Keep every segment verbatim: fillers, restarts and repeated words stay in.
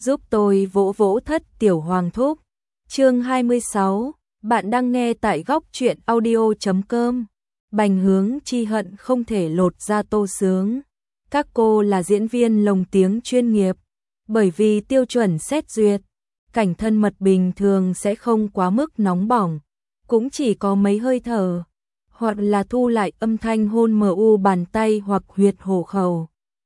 giúp tôi vỗ vỗ Thất Tiểu Hoàng Thúc. Chương hai mươi sáu, bạn đang nghe tại góc truyện audio chấm com. Bành Hướng Chi hận không thể lột ra Tô Sướng. Các cô là diễn viên lồng tiếng chuyên nghiệp, bởi vì tiêu chuẩn xét duyệt, cảnh thân mật bình thường sẽ không quá mức nóng bỏng, cũng chỉ có mấy hơi thở, hoặc là thu lại âm thanh hôn mờ u bàn tay hoặc huyệt hổ khẩu.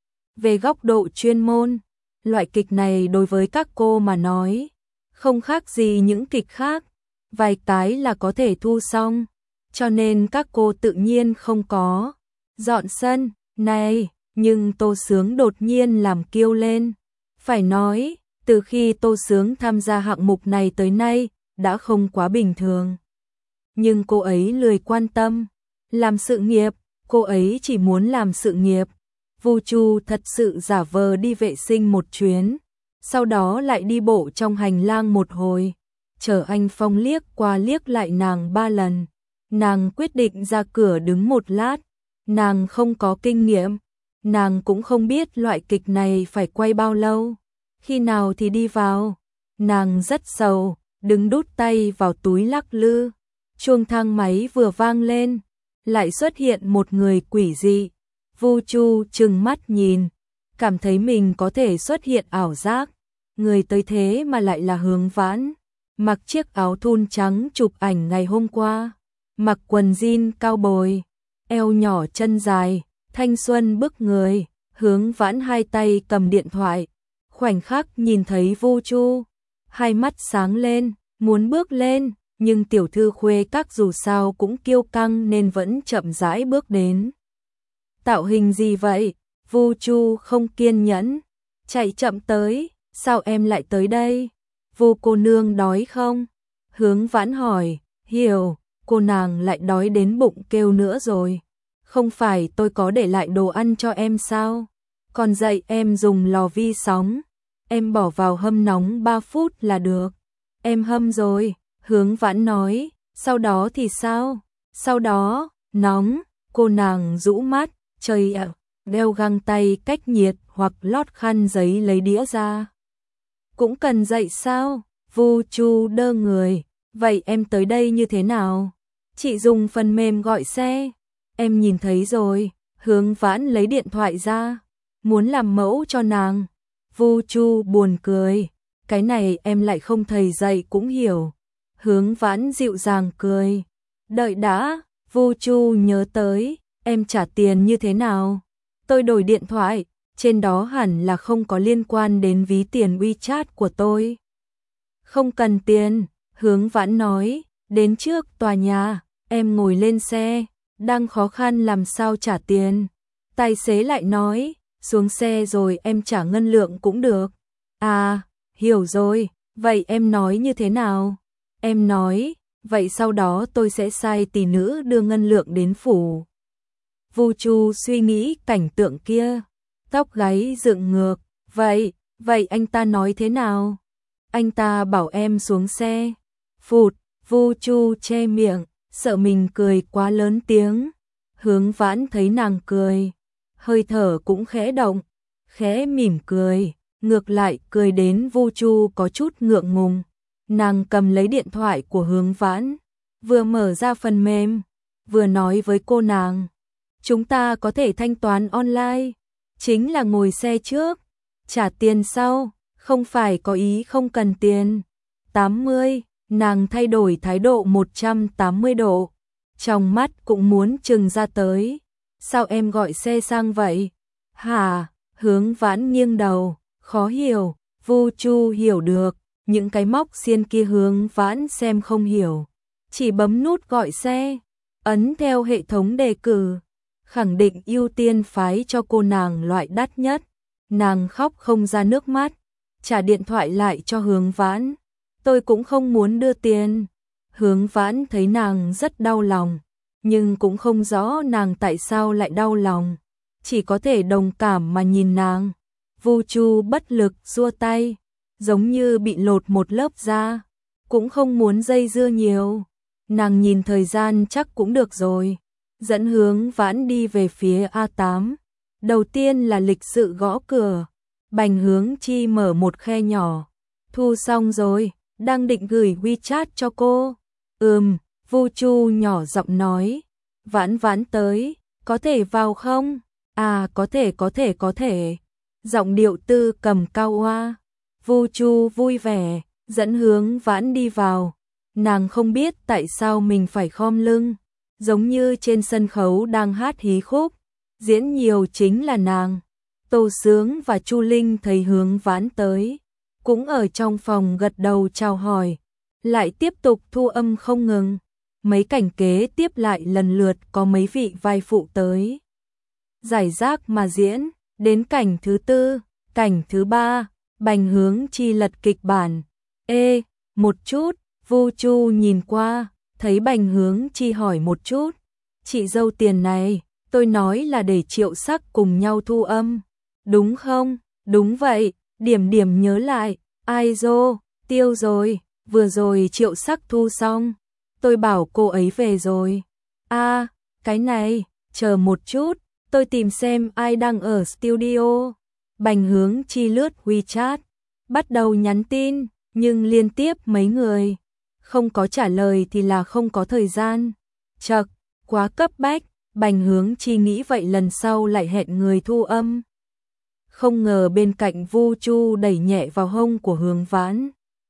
Về góc độ chuyên môn, loại kịch này đối với các cô mà nói, không khác gì những kịch khác, vài cái là có thể thu xong, cho nên các cô tự nhiên không có dọn sân này, nhưng Tô Sướng đột nhiên làm kêu lên. Phải nói, từ khi Tô Sướng tham gia hạng mục này tới nay, đã không quá bình thường. Nhưng cô ấy lười quan tâm, làm sự nghiệp, cô ấy chỉ muốn làm sự nghiệp. Vu Chu thật sự giả vờ đi vệ sinh một chuyến, sau đó lại đi bộ trong hành lang một hồi, chờ anh Phong liếc qua liếc lại nàng ba lần. Nàng quyết định ra cửa đứng một lát, nàng không có kinh nghiệm, nàng cũng không biết loại kịch này phải quay bao lâu, khi nào thì đi vào. Nàng rất sầu, đứng đút tay vào túi lắc lư. Chuông thang máy vừa vang lên, lại xuất hiện một người quỷ dị. Vu Chu trừng mắt nhìn, cảm thấy mình có thể xuất hiện ảo giác. Người tới thế mà lại là Hướng Vãn, mặc chiếc áo thun trắng chụp ảnh ngày hôm qua, mặc quần jean cao bồi, eo nhỏ chân dài, thanh xuân bức người. Hướng Vãn hai tay cầm điện thoại, khoảnh khắc nhìn thấy Vu Chu, hai mắt sáng lên, muốn bước lên, nhưng tiểu thư khuê các dù sao cũng kiêu căng nên vẫn chậm rãi bước đến. Tạo hình gì vậy? Vu Chu không kiên nhẫn, chạy chậm tới, sao em lại tới đây? Vu cô nương đói không? Hướng Vãn hỏi. Hiểu, cô nàng lại đói đến bụng kêu nữa rồi. Không phải tôi có để lại đồ ăn cho em sao? Còn dạy em dùng lò vi sóng, em bỏ vào hâm nóng ba phút là được. Em hâm rồi, Hướng Vãn nói. Sau đó thì sao? Sau đó, nóng. Cô nàng rũ mắt, trời ạ, đeo găng tay cách nhiệt hoặc lót khăn giấy lấy đĩa ra. Cũng cần dạy sao? Vu Chu đơ người. Vậy em tới đây như thế nào? Chị dùng phần mềm gọi xe. Em nhìn thấy rồi. Hướng Vãn lấy điện thoại ra, muốn làm mẫu cho nàng. Vu Chu buồn cười. Cái này em lại không thầy dạy cũng hiểu. Hướng Vãn dịu dàng cười. Đợi đã, Vu Chu nhớ tới, em trả tiền như thế nào? Tôi đổi điện thoại, trên đó hẳn là không có liên quan đến ví tiền WeChat của tôi. Không cần tiền, Hướng Vãn nói, đến trước tòa nhà, em ngồi lên xe, đang khó khăn làm sao trả tiền. Tài xế lại nói, xuống xe rồi em trả ngân lượng cũng được. À, hiểu rồi, vậy em nói như thế nào? Em nói, vậy sau đó tôi sẽ sai tỷ nữ đưa ngân lượng đến phủ. Vu Chu suy nghĩ cảnh tượng kia, tóc gáy dựng ngược. Vậy, vậy anh ta nói thế nào? Anh ta bảo em xuống xe. Phụt, Vu Chu che miệng, sợ mình cười quá lớn tiếng. Hướng Vãn thấy nàng cười, hơi thở cũng khẽ động, khẽ mỉm cười, ngược lại cười đến Vu Chu có chút ngượng ngùng. Nàng cầm lấy điện thoại của Hướng Vãn, vừa mở ra phần mềm, vừa nói với cô nàng. Chúng ta có thể thanh toán online, chính là ngồi xe trước, trả tiền sau, không phải có ý không cần tiền. tám mươi, nàng thay đổi thái độ một trăm tám mươi độ, trong mắt cũng muốn trừng ra tới. Sao em gọi xe sang vậy? Hả? Hướng Vãn nghiêng đầu, khó hiểu. Vu Chu hiểu được, những cái móc xiên kia Hướng Vãn xem không hiểu. Chỉ bấm nút gọi xe, ấn theo hệ thống đề cử, khẳng định ưu tiên phái cho cô nàng loại đắt nhất. Nàng khóc không ra nước mắt, trả điện thoại lại cho Hướng Vãn. Tôi cũng không muốn đưa tiền. Hướng Vãn thấy nàng rất đau lòng, nhưng cũng không rõ nàng tại sao lại đau lòng, chỉ có thể đồng cảm mà nhìn nàng. Vu Chu bất lực giơ tay, giống như bị lột một lớp da, cũng không muốn dây dưa nhiều. Nàng nhìn thời gian chắc cũng được rồi, dẫn Hướng Vãn đi về phía A tám. Đầu tiên là lịch sự gõ cửa, Bành Hướng Chi mở một khe nhỏ. Thu xong rồi, đang định gửi WeChat cho cô. Ừm, Vu Chu nhỏ giọng nói. Vãn Vãn tới, có thể vào không? À có thể có thể có thể. Giọng điệu Tư Cầm cao oa. Vu Chu vui vẻ, dẫn Hướng Vãn đi vào. Nàng không biết tại sao mình phải khom lưng, giống như trên sân khấu đang hát hí khúc, diễn nhiều chính là nàng. Tô Sướng và Chu Linh thấy Hướng Vãn tới, cũng ở trong phòng gật đầu chào hỏi, lại tiếp tục thu âm không ngừng. Mấy cảnh kế tiếp lại lần lượt có mấy vị vai phụ tới. Giải rác mà diễn, đến cảnh thứ tư, cảnh thứ ba, Bành Hướng Chi lật kịch bản. Ê, một chút, Vu Chu nhìn qua, thấy Bành Hướng Chi hỏi một chút. Chị dâu tiền này, tôi nói là để Triệu Sắc cùng nhau thu âm. Đúng không? Đúng vậy, điểm điểm nhớ lại, ai dô, tiêu rồi, vừa rồi Triệu Sắc thu xong. Tôi bảo cô ấy về rồi. À, cái này, chờ một chút, tôi tìm xem ai đang ở studio. Bành Hướng Chi lướt WeChat, bắt đầu nhắn tin, nhưng liên tiếp mấy người không có trả lời thì là không có thời gian. Chậc, quá cấp bách, Bành Hướng Chi nghĩ vậy lần sau lại hẹn người thu âm. Không ngờ bên cạnh Vu Chu đẩy nhẹ vào hông của Hướng Vãn.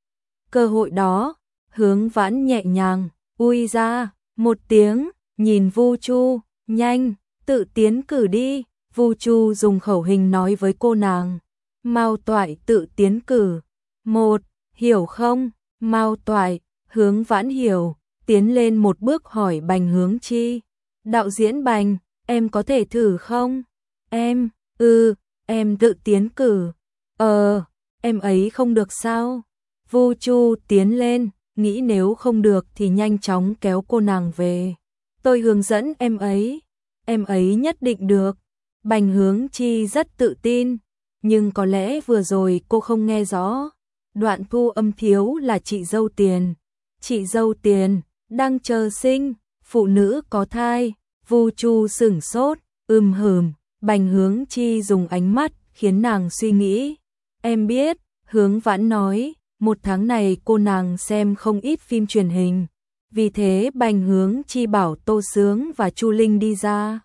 Cơ hội đó, Hướng Vãn nhẹ nhàng, ui ra, một tiếng, nhìn Vu Chu, nhanh, tự tiến cử đi. Vu Chu dùng khẩu hình nói với cô nàng. Mao Toại tự tiến cử. Một, hiểu không? Mao Toại, Hướng Vãn hiểu, tiến lên một bước hỏi Bành Hướng Chi. Đạo diễn Bành, em có thể thử không? Em, ừ, em tự tiến cử. Ờ, em ấy không được sao? Vu Chu tiến lên, nghĩ nếu không được thì nhanh chóng kéo cô nàng về. Tôi hướng dẫn em ấy, em ấy nhất định được. Bành Hướng Chi rất tự tin, nhưng có lẽ vừa rồi cô không nghe rõ. Đoạn thu âm thiếu là chị dâu tiền. Chị dâu tiền, đang chờ sinh, phụ nữ có thai. Vu Chu sửng sốt, ừm hừm, Bành Hướng Chi dùng ánh mắt khiến nàng suy nghĩ. Em biết, Hướng Vãn nói, một tháng này cô nàng xem không ít phim truyền hình. Vì thế Bành Hướng Chi bảo Tô Sướng và Chu Linh đi ra.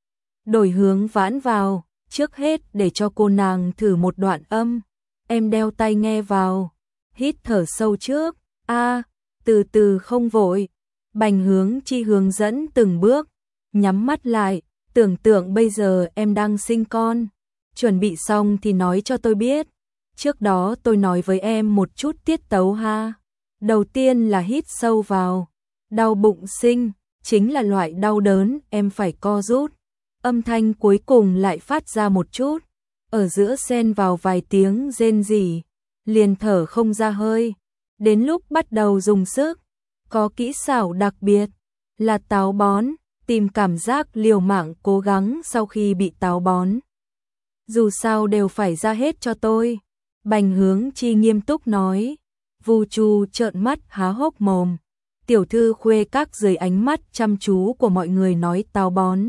Đổi Hướng Vãn vào, trước hết để cho cô nàng thử một đoạn âm. Em đeo tai nghe vào, hít thở sâu trước, a, từ từ không vội. Bành Hướng Chi hướng dẫn từng bước, nhắm mắt lại, tưởng tượng bây giờ em đang sinh con. Chuẩn bị xong thì nói cho tôi biết. Trước đó tôi nói với em một chút tiết tấu ha. Đầu tiên là hít sâu vào, đau bụng sinh, chính là loại đau đớn em phải co rút. Âm thanh cuối cùng lại phát ra một chút, ở giữa xen vào vài tiếng rên rỉ, liền thở không ra hơi. Đến lúc bắt đầu dùng sức, có kỹ xảo đặc biệt, là táo bón, tìm cảm giác liều mạng cố gắng sau khi bị táo bón. Dù sao đều phải ra hết cho tôi. Bành Hướng Chi nghiêm túc nói. Vu Chu trợn mắt há hốc mồm. Tiểu thư khuê các dưới ánh mắt chăm chú của mọi người nói táo bón.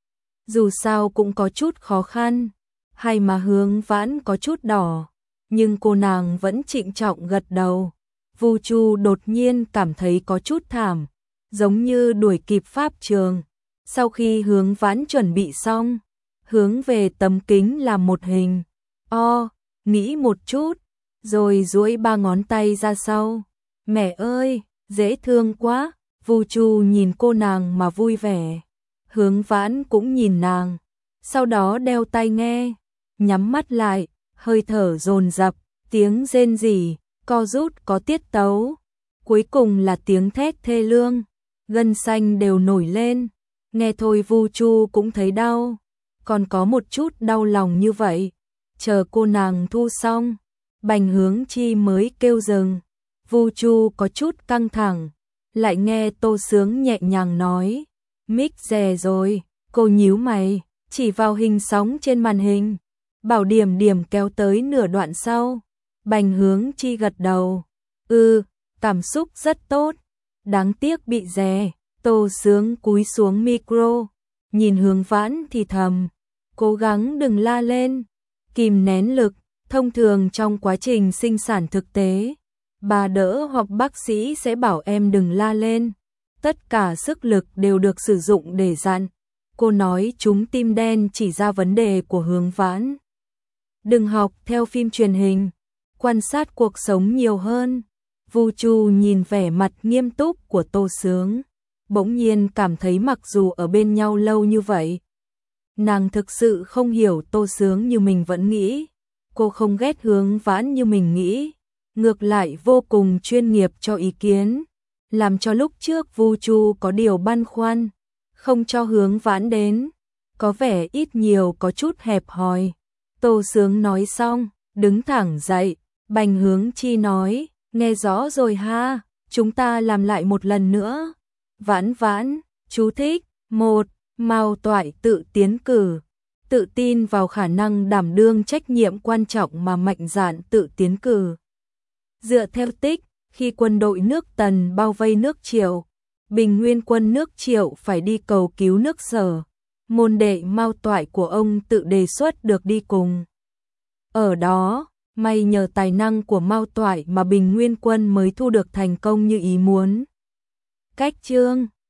Dù sao cũng có chút khó khăn, hay mà Hướng Vãn có chút đỏ, nhưng cô nàng vẫn trịnh trọng gật đầu. Vu Chu đột nhiên cảm thấy có chút thảm, giống như đuổi kịp pháp trường. Sau khi Hướng Vãn chuẩn bị xong, hướng về tấm kính làm một hình. O, nghĩ một chút, rồi duỗi ba ngón tay ra sau. Mẹ ơi, dễ thương quá. Vu Chu nhìn cô nàng mà vui vẻ. Hướng Vãn cũng nhìn nàng, sau đó đeo tai nghe, nhắm mắt lại, hơi thở dồn dập, tiếng rên rỉ, co rút có tiết tấu. Cuối cùng là tiếng thét thê lương, gân xanh đều nổi lên. Nghe thôi Vu Chu cũng thấy đau, còn có một chút đau lòng như vậy. Chờ cô nàng thu xong, Bành Hướng Chi mới kêu dừng. Vu Chu có chút căng thẳng, lại nghe Tô Sướng nhẹ nhàng nói. Mic rè rồi, cô nhíu mày, chỉ vào hình sóng trên màn hình. Bảo Điểm Điểm kéo tới nửa đoạn sau. Bành Hướng Chi gật đầu. Ừ, cảm xúc rất tốt. Đáng tiếc bị rè. Tô Sướng cúi xuống micro, nhìn Hướng Vãn thì thầm. Cố gắng đừng la lên, kìm nén lực, Thông thường trong quá trình sinh sản thực tế, bà đỡ hoặc bác sĩ sẽ bảo em đừng la lên. Tất cả sức lực đều được sử dụng để dặn. Cô nói trúng tim đen chỉ ra vấn đề của Hướng Vãn. Đừng học theo phim truyền hình, quan sát cuộc sống nhiều hơn. Vu Chu nhìn vẻ mặt nghiêm túc của Tô Sướng, bỗng nhiên cảm thấy mặc dù ở bên nhau lâu như vậy, nàng thực sự không hiểu Tô Sướng như mình vẫn nghĩ. Cô không ghét Hướng Vãn như mình nghĩ, ngược lại vô cùng chuyên nghiệp cho ý kiến, làm cho lúc trước Vu Chu có điều băn khoăn, không cho Hướng Vãn đến, có vẻ ít nhiều có chút hẹp hòi. Tô Sướng nói xong, đứng thẳng dậy, Bành Hướng Chi nói, nghe rõ rồi ha, chúng ta làm lại một lần nữa. Vãn Vãn, chú thích, một, Mao Toại tự tiến cử, tự tin vào khả năng đảm đương trách nhiệm quan trọng mà mạnh dạn tự tiến cử. Dựa theo tích, khi quân đội nước Tần bao vây nước Triệu, Bình Nguyên quân nước Triệu phải đi cầu cứu nước Sở, môn đệ Mao Toại của ông tự đề xuất được đi cùng. Ở đó, may nhờ tài năng của Mao Toại mà Bình Nguyên quân mới thu được thành công như ý muốn. Cách chương